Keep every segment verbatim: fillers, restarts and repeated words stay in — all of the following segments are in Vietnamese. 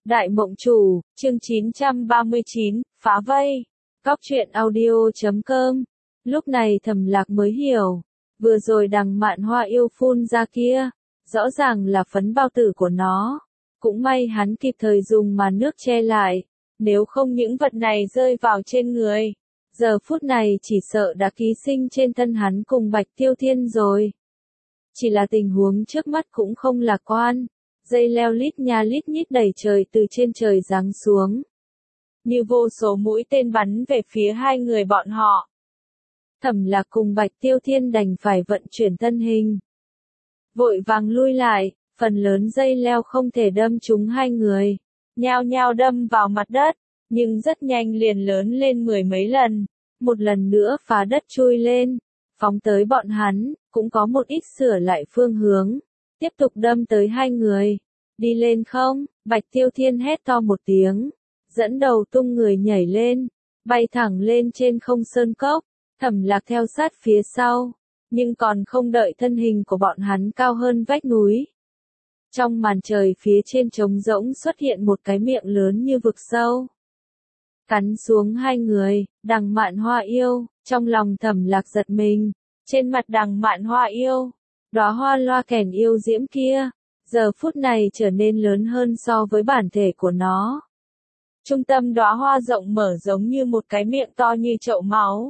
Đại Mộng Chủ, chương chín trăm ba mươi chín, phá vây. Góc truyện audio chấm com. Lúc này Thẩm Lạc mới hiểu, vừa rồi đằng Mạn Hoa yêu phun ra kia, rõ ràng là phấn bao tử của nó. Cũng may hắn kịp thời dùng màn nước che lại, nếu không những vật này rơi vào trên người, giờ phút này chỉ sợ đã ký sinh trên thân hắn cùng Bạch Tiêu Thiên rồi. Chỉ là tình huống trước mắt cũng không lạc quan. Dây leo lít nha lít nhít đầy trời từ trên trời giáng xuống. Như vô số mũi tên bắn về phía hai người bọn họ. Thẩm Lạc cùng Bạch Tiêu Thiên đành phải vận chuyển thân hình. Vội vàng lui lại, phần lớn dây leo không thể đâm trúng hai người. Nhao nhao đâm vào mặt đất, nhưng rất nhanh liền lớn lên mười mấy lần. Một lần nữa phá đất chui lên, phóng tới bọn hắn, cũng có một ít sửa lại phương hướng. Tiếp tục đâm tới hai người. Đi lên không? Bạch Tiêu Thiên hét to một tiếng. Dẫn đầu tung người nhảy lên. Bay thẳng lên trên không sơn cốc. Thẩm Lạc theo sát phía sau. Nhưng còn không đợi thân hình của bọn hắn cao hơn vách núi. Trong màn trời phía trên trống rỗng xuất hiện một cái miệng lớn như vực sâu. Cắn xuống hai người, đằng Mạn Hoa yêu. Trong lòng Thẩm Lạc giật mình. Trên mặt đằng Mạn Hoa yêu. Đóa hoa loa kèn yêu diễm kia, giờ phút này trở nên lớn hơn so với bản thể của nó. Trung tâm đóa hoa rộng mở giống như một cái miệng to như chậu máu.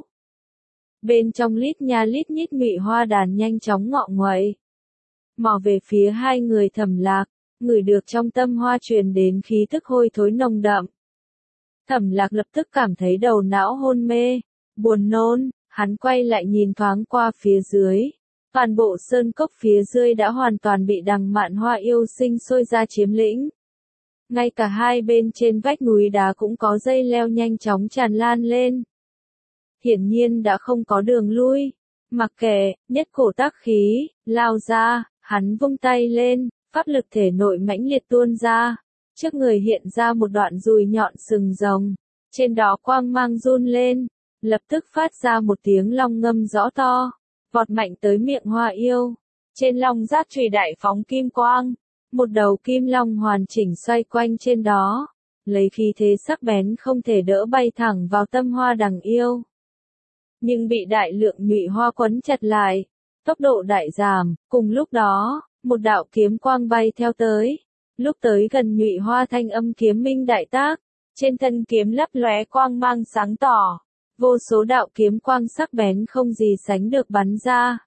Bên trong lít nha lít nhít nhụy hoa đàn nhanh chóng ngọ nguậy. Mò về phía hai người Thẩm Lạc, ngửi được trong tâm hoa truyền đến khí tức hôi thối nồng đậm. Thẩm Lạc lập tức cảm thấy đầu não hôn mê, buồn nôn, hắn quay lại nhìn thoáng qua phía dưới. Toàn bộ sơn cốc phía dưới đã hoàn toàn bị đằng Mạn Hoa yêu sinh sôi ra chiếm lĩnh. Ngay cả hai bên trên vách núi đá cũng có dây leo nhanh chóng tràn lan lên. Hiển nhiên đã không có đường lui. Mặc kệ, nhất cổ tác khí, lao ra, hắn vung tay lên, pháp lực thể nội mãnh liệt tuôn ra. Trước người hiện ra một đoạn dùi nhọn sừng rồng. Trên đó quang mang run lên, lập tức phát ra một tiếng long ngâm rõ to. Vọt mạnh tới miệng hoa yêu. Trên long giác chùy đại phóng kim quang. Một đầu kim long hoàn chỉnh xoay quanh trên đó. Lấy khí thế sắc bén không thể đỡ bay thẳng vào tâm hoa đằng yêu. Nhưng bị đại lượng nhụy hoa quấn chặt lại. Tốc độ đại giảm. Cùng lúc đó, một đạo kiếm quang bay theo tới. Lúc tới gần nhụy hoa thanh âm kiếm minh đại tác. Trên thân kiếm lấp lóe quang mang sáng tỏ. Vô số đạo kiếm quang sắc bén không gì sánh được bắn ra.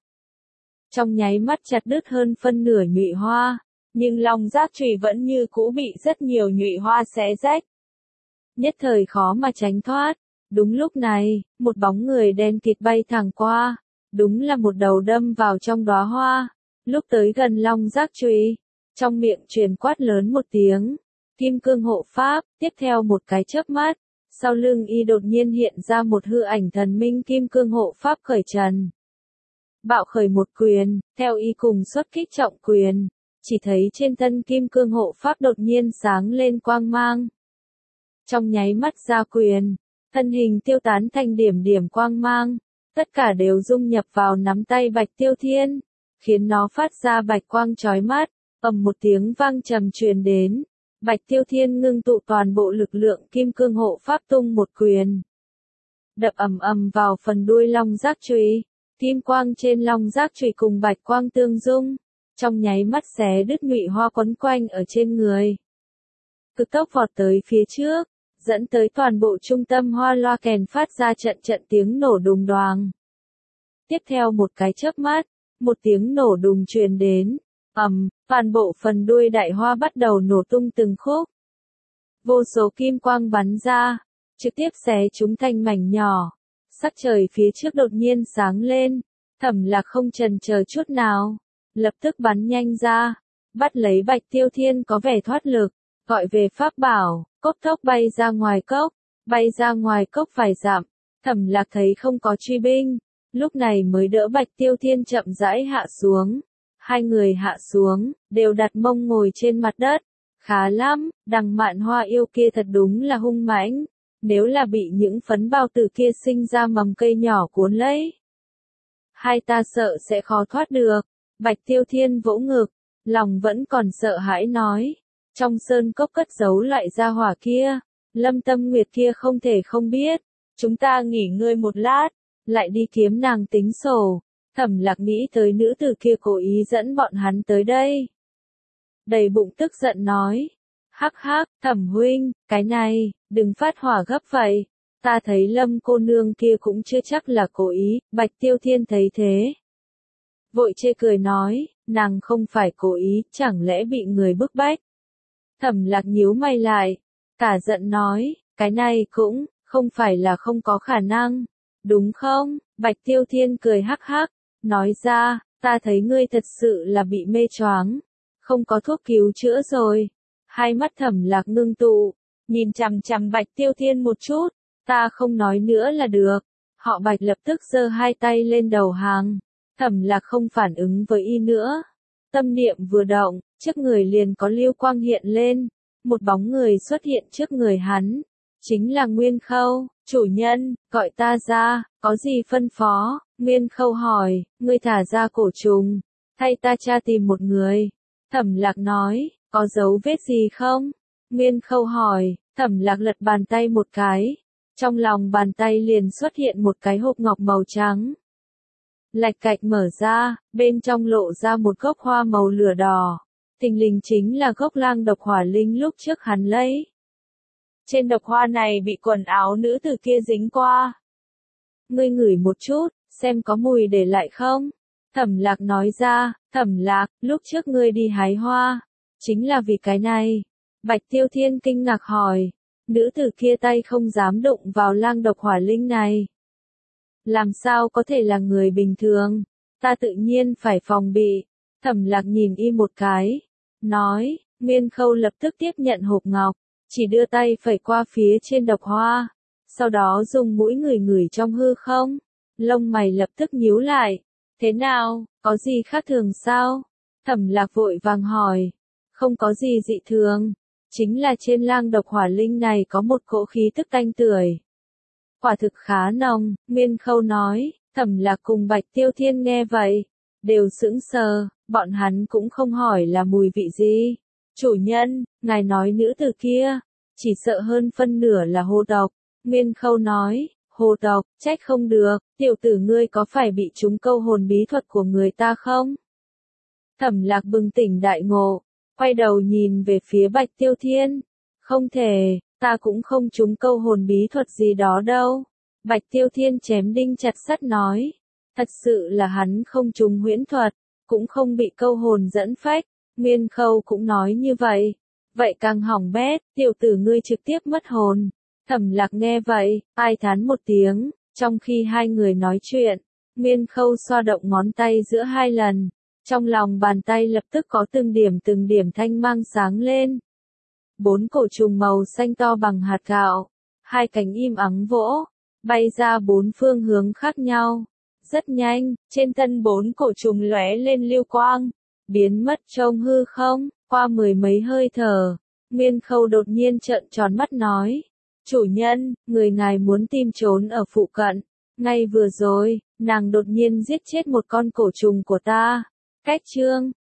Trong nháy mắt chặt đứt hơn phân nửa nhụy hoa, nhưng long giác chùy vẫn như cũ bị rất nhiều nhụy hoa xé rách. Nhất thời khó mà tránh thoát. Đúng lúc này, một bóng người đen kịt bay thẳng qua, đúng là một đầu đâm vào trong đóa hoa. Lúc tới gần long giác chùy, trong miệng truyền quát lớn một tiếng, kim cương hộ pháp, tiếp theo một cái chớp mắt. Sau lưng y đột nhiên hiện ra một hư ảnh thần minh kim cương hộ pháp khởi trần. Bạo khởi một quyền, theo y cùng xuất kích trọng quyền, chỉ thấy trên thân kim cương hộ pháp đột nhiên sáng lên quang mang. Trong nháy mắt ra quyền, thân hình tiêu tán thành điểm điểm quang mang, tất cả đều dung nhập vào nắm tay Bạch Tiêu Thiên, khiến nó phát ra bạch quang chói mắt, ầm một tiếng vang trầm truyền đến. Bạch Tiêu Thiên ngưng tụ toàn bộ lực lượng kim cương hộ pháp tung một quyền. Đập ầm ầm vào phần đuôi long giác chùy, kim quang trên long giác chùy cùng bạch quang tương dung, trong nháy mắt xé đứt nhụy hoa quấn quanh ở trên người. Cực tốc vọt tới phía trước, dẫn tới toàn bộ trung tâm hoa loa kèn phát ra trận trận tiếng nổ đùng đoàng. Tiếp theo một cái chớp mắt, một tiếng nổ đùng truyền đến. Ầm, toàn bộ phần đuôi đại hoa bắt đầu nổ tung từng khúc. Vô số kim quang bắn ra, trực tiếp xé chúng thành mảnh nhỏ. Sắc trời phía trước đột nhiên sáng lên, Thẩm Lạc không chần chờ chút nào, lập tức bắn nhanh ra, bắt lấy Bạch Tiêu Thiên có vẻ thoát lực, gọi về pháp bảo, cốc tốc bay ra ngoài cốc, bay ra ngoài cốc vài dặm. Thẩm Lạc thấy không có truy binh, lúc này mới đỡ Bạch Tiêu Thiên chậm rãi hạ xuống. Hai người hạ xuống, đều đặt mông ngồi trên mặt đất. Khá lắm, đằng Mạn Hoa yêu kia thật đúng là hung mãnh. Nếu là bị những phấn bao tử kia sinh ra mầm cây nhỏ cuốn lấy, hai ta sợ sẽ khó thoát được. Bạch Tiêu Thiên vỗ ngực, lòng vẫn còn sợ hãi nói. trong sơn cốc cất giấu loại gia hỏa kia. Lâm Tâm Nguyệt kia không thể không biết. Chúng ta nghỉ ngơi một lát, lại đi kiếm nàng tính sổ. Thẩm Lạc nghĩ tới nữ tử kia cố ý dẫn bọn hắn tới đây. Đầy bụng tức giận nói. Hắc hắc, Thẩm huynh, cái này, đừng phát hỏa gấp vậy. Ta thấy Lâm cô nương kia cũng chưa chắc là cố ý. Bạch Tiêu Thiên thấy thế, vội chê cười nói, nàng không phải cố ý, chẳng lẽ bị người bức bách. Thẩm Lạc nhíu mày lại, cả giận nói, cái này cũng, không phải là không có khả năng, đúng không? Bạch Tiêu Thiên cười hắc hắc, nói ra, ta thấy ngươi thật sự là bị mê choáng, không có thuốc cứu chữa rồi. Hai mắt Thẩm Lạc ngưng tụ, nhìn chằm chằm Bạch Tiêu Thiên một chút, ta không nói nữa là được. Họ Bạch lập tức giơ hai tay lên đầu hàng. Thẩm Lạc không phản ứng với y nữa. Tâm niệm vừa động, trước người liền có lưu quang hiện lên. Một bóng người xuất hiện trước người hắn. Chính là Nguyên Khâu. Chủ nhân, gọi ta ra, có gì phân phó? Nguyên Khâu hỏi, ngươi thả ra cổ trùng, thay ta tra tìm một người. Thẩm Lạc nói, có dấu vết gì không? Nguyên Khâu hỏi. Thẩm Lạc lật bàn tay một cái. Trong lòng bàn tay liền xuất hiện một cái hộp ngọc màu trắng. Lạch cạch mở ra, bên trong lộ ra một gốc hoa màu lửa đỏ. Thình lình chính là gốc lang độc hỏa linh lúc trước hắn lấy. Trên độc hoa này bị quần áo nữ tử kia dính qua. Ngươi ngửi một chút, xem có mùi để lại không? Thẩm Lạc nói ra, Thẩm Lạc, lúc trước ngươi đi hái hoa, chính là vì cái này. Bạch Tiêu Thiên kinh ngạc hỏi, nữ tử kia tay không dám đụng vào lang độc hỏa linh này. Làm sao có thể là người bình thường? Ta tự nhiên phải phòng bị. Thẩm Lạc nhìn y một cái, nói, Nguyên Khâu lập tức tiếp nhận hộp ngọc, chỉ đưa tay phẩy qua phía trên độc hoa, sau đó dùng mũi ngửi ngửi trong hư không. Lông mày lập tức nhíu lại. Thế nào, có gì khác thường sao? Thẩm Lạc vội vàng hỏi. Không có gì dị thường, chính là trên lang độc hỏa linh này có một cỗ khí tức tanh tưởi. Quả thực khá nồng, Nguyên Khâu nói. Thẩm Lạc cùng Bạch Tiêu Thiên nghe vậy, đều sững sờ, bọn hắn cũng không hỏi là mùi vị gì. Chủ nhân, ngài nói nữ tử kia, chỉ sợ hơn phân nửa là hồ độc. Nguyên Khâu nói, hồ độc, trách không được, tiểu tử ngươi có phải bị trúng câu hồn bí thuật của người ta không? Thẩm Lạc bừng tỉnh đại ngộ, quay đầu nhìn về phía Bạch Tiêu Thiên. Không thể, ta cũng không trúng câu hồn bí thuật gì đó đâu. Bạch Tiêu Thiên chém đinh chặt sắt nói. Thật sự là hắn không trúng huyễn thuật, cũng không bị câu hồn dẫn phách. Nguyên Khâu cũng nói như vậy. Vậy càng hỏng bét, tiểu tử ngươi trực tiếp mất hồn. Thẩm Lạc nghe vậy, ai thán một tiếng. Trong khi hai người nói chuyện, Nguyên Khâu xoa động ngón tay giữa hai lần. Trong lòng bàn tay lập tức có từng điểm từng điểm thanh mang sáng lên. Bốn cổ trùng màu xanh to bằng hạt gạo, hai cánh im ắng vỗ, bay ra bốn phương hướng khác nhau. Rất nhanh, trên thân bốn cổ trùng lóe lên lưu quang, biến mất trong hư không. Qua mười mấy hơi thở, Nguyên Khâu đột nhiên trợn tròn mắt nói, chủ nhân, người ngài muốn tìm trốn ở phụ cận. Ngay vừa rồi, nàng đột nhiên giết chết một con cổ trùng của ta. Cách chương